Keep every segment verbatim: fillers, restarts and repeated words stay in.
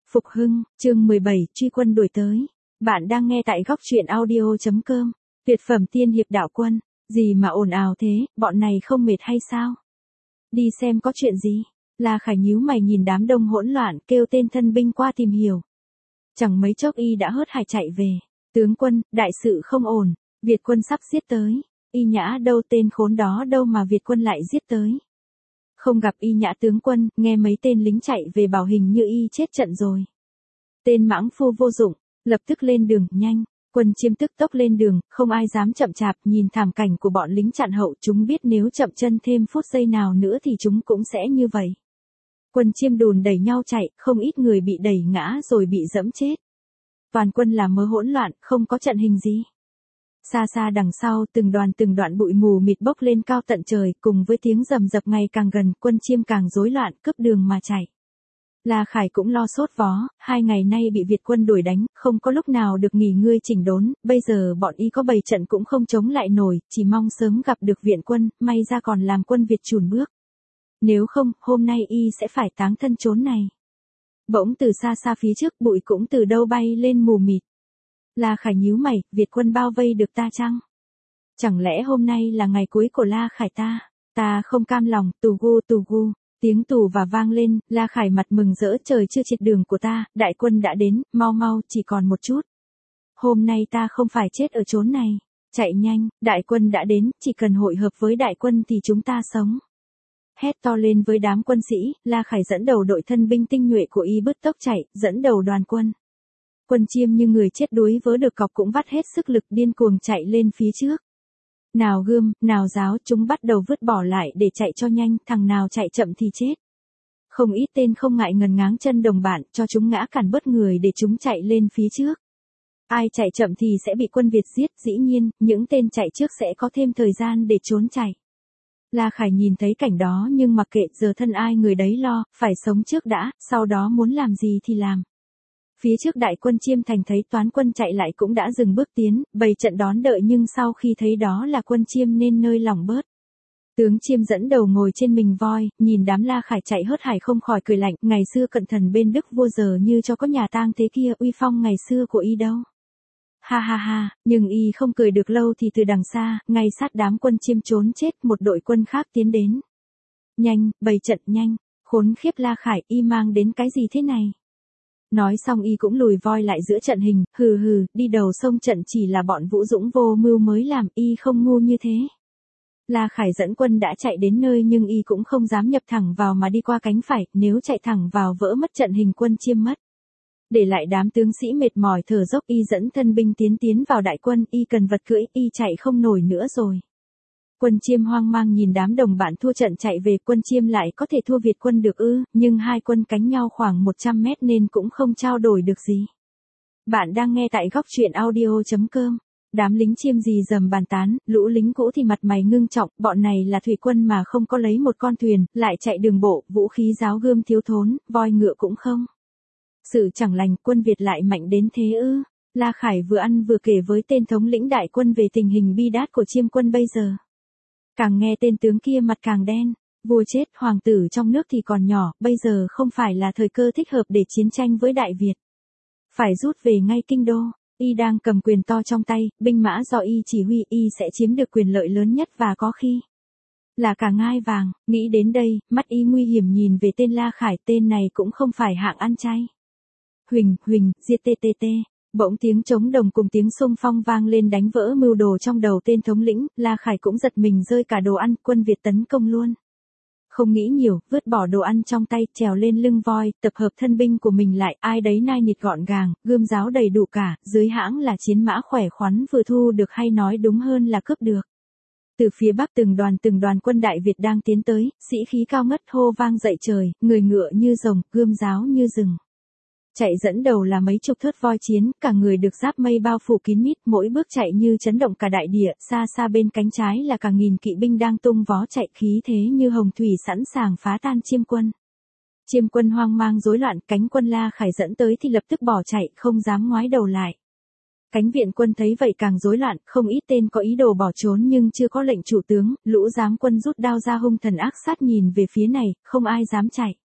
Phục hưng, chương mười bảy, truy quân đuổi tới. Bạn đang nghe tại góc truyện audio chấm com. Tuyệt phẩm tiên hiệp đạo quân, gì mà ồn ào thế, bọn này không mệt hay sao? Đi xem có chuyện gì? La Khải nhíu mày nhìn đám đông hỗn loạn, kêu tên thân binh qua tìm hiểu. Chẳng mấy chốc y đã hớt hải chạy về. Tướng quân, đại sự không ổn, Việt quân sắp giết tới. Y Nhã đâu, tên khốn đó đâu mà Việt quân lại giết tới? Không gặp Y Nhã tướng quân, nghe mấy tên lính chạy về bảo hình như y chết trận rồi. Tên mãng phu vô dụng, lập tức lên đường, nhanh. Quân Chiêm tức tốc lên đường, không ai dám chậm chạp, nhìn thảm cảnh của bọn lính chặn hậu, chúng biết nếu chậm chân thêm phút giây nào nữa thì chúng cũng sẽ như vậy. Quân Chiêm đùn đẩy nhau chạy, không ít người bị đẩy ngã rồi bị dẫm chết. Toàn quân là mớ hỗn loạn, không có trận hình gì. Xa xa đằng sau, từng đoàn từng đoạn bụi mù mịt bốc lên cao tận trời, cùng với tiếng rầm rập ngày càng gần, Quân Chiêm càng rối loạn, cướp đường mà chạy. La Khải cũng lo sốt vó, hai ngày nay bị Việt quân đuổi đánh, không có lúc nào được nghỉ ngơi chỉnh đốn, bây giờ bọn y có bày trận cũng không chống lại nổi, chỉ mong sớm gặp được viện quân, may ra còn làm quân Việt chùn bước. Nếu không, hôm nay y sẽ phải táng thân chốn này. Bỗng từ xa xa phía trước, bụi cũng từ đâu bay lên mù mịt. La Khải nhíu mày, Việt quân bao vây được ta chăng? Chẳng lẽ hôm nay là ngày cuối của La Khải ta? Ta không cam lòng, tù gu tù gu. Tiếng tù và vang lên, La Khải mặt mừng rỡ, trời chưa triệt đường của ta, đại quân đã đến, mau mau, chỉ còn một chút. Hôm nay ta không phải chết ở chốn này. Chạy nhanh, đại quân đã đến, chỉ cần hội hợp với đại quân thì chúng ta sống. Hét to lên với đám quân sĩ, La Khải dẫn đầu đội thân binh tinh nhuệ của y bứt tốc chạy, dẫn đầu đoàn quân. Quân Chiêm như người chết đuối vớ được cọc cũng vắt hết sức lực điên cuồng chạy lên phía trước. Nào gươm, nào giáo, chúng bắt đầu vứt bỏ lại để chạy cho nhanh, thằng nào chạy chậm thì chết. Không ít tên không ngại ngần ngáng chân đồng bạn, cho chúng ngã cản bớt người để chúng chạy lên phía trước. Ai chạy chậm thì sẽ bị quân Việt giết, dĩ nhiên, những tên chạy trước sẽ có thêm thời gian để trốn chạy. La Khải nhìn thấy cảnh đó nhưng mặc kệ, giờ thân ai người đấy lo, phải sống trước đã, sau đó muốn làm gì thì làm. Phía trước đại quân Chiêm Thành thấy toán quân chạy lại cũng đã dừng bước tiến, bày trận đón đợi, nhưng sau khi thấy đó là quân Chiêm nên nơi lòng bớt. Tướng Chiêm dẫn đầu ngồi trên mình voi, nhìn đám La Khải chạy hớt hải không khỏi cười lạnh, ngày xưa cận thần bên Đức vua giờ như cho có nhà tang thế kia, uy phong ngày xưa của y đâu. Ha ha ha, nhưng y không cười được lâu thì từ đằng xa, ngay sát đám quân Chiêm trốn chết, một đội quân khác tiến đến. Nhanh, bày trận nhanh, khốn khiếp La Khải, y mang đến cái gì thế này? Nói xong y cũng lùi voi lại giữa trận hình, hừ hừ, đi đầu sông trận chỉ là bọn Vũ Dũng vô mưu mới làm, y không ngu như thế. La Khải dẫn quân đã chạy đến nơi nhưng y cũng không dám nhập thẳng vào mà đi qua cánh phải, nếu chạy thẳng vào vỡ mất trận hình quân Chiêm mất. Để lại đám tướng sĩ mệt mỏi thở dốc, y dẫn thân binh tiến tiến vào đại quân, y cần vật cưỡi, y chạy không nổi nữa rồi. Quân Chiêm hoang mang nhìn đám đồng bạn thua trận chạy về, quân Chiêm lại có thể thua Việt quân được ư, nhưng hai quân cánh nhau khoảng một trăm mét nên cũng không trao đổi được gì. Bạn đang nghe tại góc truyện audio chấm com. Đám lính Chiêm gì dầm bàn tán, lũ lính cũ thì mặt mày ngưng trọng, bọn này là thủy quân mà không có lấy một con thuyền, lại chạy đường bộ, vũ khí giáo gươm thiếu thốn, voi ngựa cũng không. Sự chẳng lành, quân Việt lại mạnh đến thế ư? La Khải vừa ăn vừa kể với tên thống lĩnh đại quân về tình hình bi đát của Chiêm quân bây giờ. Càng nghe tên tướng kia mặt càng đen, vua chết, hoàng tử trong nước thì còn nhỏ, bây giờ không phải là thời cơ thích hợp để chiến tranh với Đại Việt. Phải rút về ngay kinh đô, y đang cầm quyền to trong tay, binh mã do y chỉ huy, y sẽ chiếm được quyền lợi lớn nhất và có khi là cả ngai vàng. Nghĩ đến đây, mắt y nguy hiểm nhìn về tên La Khải, tên này cũng không phải hạng ăn chay. Huỳnh, huỳnh, giết tê tê tê. Bỗng tiếng trống đồng cùng tiếng xung phong vang lên đánh vỡ mưu đồ trong đầu tên thống lĩnh, La Khải cũng giật mình rơi cả đồ ăn, quân Việt tấn công luôn. Không nghĩ nhiều, vứt bỏ đồ ăn trong tay, trèo lên lưng voi, tập hợp thân binh của mình lại, ai đấy nai nịt gọn gàng, gươm giáo đầy đủ cả, dưới hãng là chiến mã khỏe khoắn vừa thu được, hay nói đúng hơn là cướp được. Từ phía bắc từng đoàn từng đoàn quân Đại Việt đang tiến tới, sĩ khí cao ngất hô vang dậy trời, người ngựa như rồng, gươm giáo như rừng. Chạy dẫn đầu là mấy chục thớt voi chiến, cả người được giáp mây bao phủ kín mít, mỗi bước chạy như chấn động cả đại địa, xa xa bên cánh trái là cả nghìn kỵ binh đang tung vó chạy, khí thế như hồng thủy sẵn sàng phá tan Chiêm quân. Chiêm quân hoang mang rối loạn, cánh quân La Khải dẫn tới thì lập tức bỏ chạy, không dám ngoái đầu lại. Cánh viện quân thấy vậy càng rối loạn, không ít tên có ý đồ bỏ trốn nhưng chưa có lệnh chủ tướng, lũ giám quân rút đao ra hung thần ác sát nhìn về phía này, không ai dám chạy.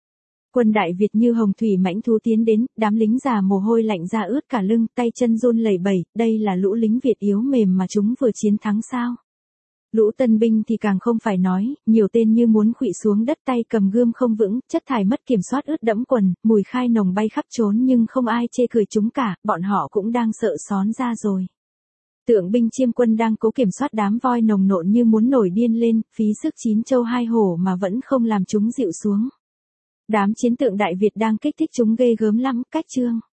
Quân Đại Việt như hồng thủy mãnh thú tiến đến, đám lính già mồ hôi lạnh ra ướt cả lưng, tay chân run lẩy bẩy, đây là lũ lính Việt yếu mềm mà chúng vừa chiến thắng sao? Lũ tân binh thì càng không phải nói, nhiều tên như muốn khuỵu xuống đất, tay cầm gươm không vững, chất thải mất kiểm soát ướt đẫm quần, mùi khai nồng bay khắp trốn nhưng không ai chê cười chúng cả, bọn họ cũng đang sợ xón ra rồi. Tượng binh Chiêm Quân đang cố kiểm soát đám voi nồng nộn như muốn nổi điên lên, phí sức chín châu hai hổ mà vẫn không làm chúng dịu xuống. Đám chiến tượng Đại Việt đang kích thích chúng ghê gớm lắm, cách chương.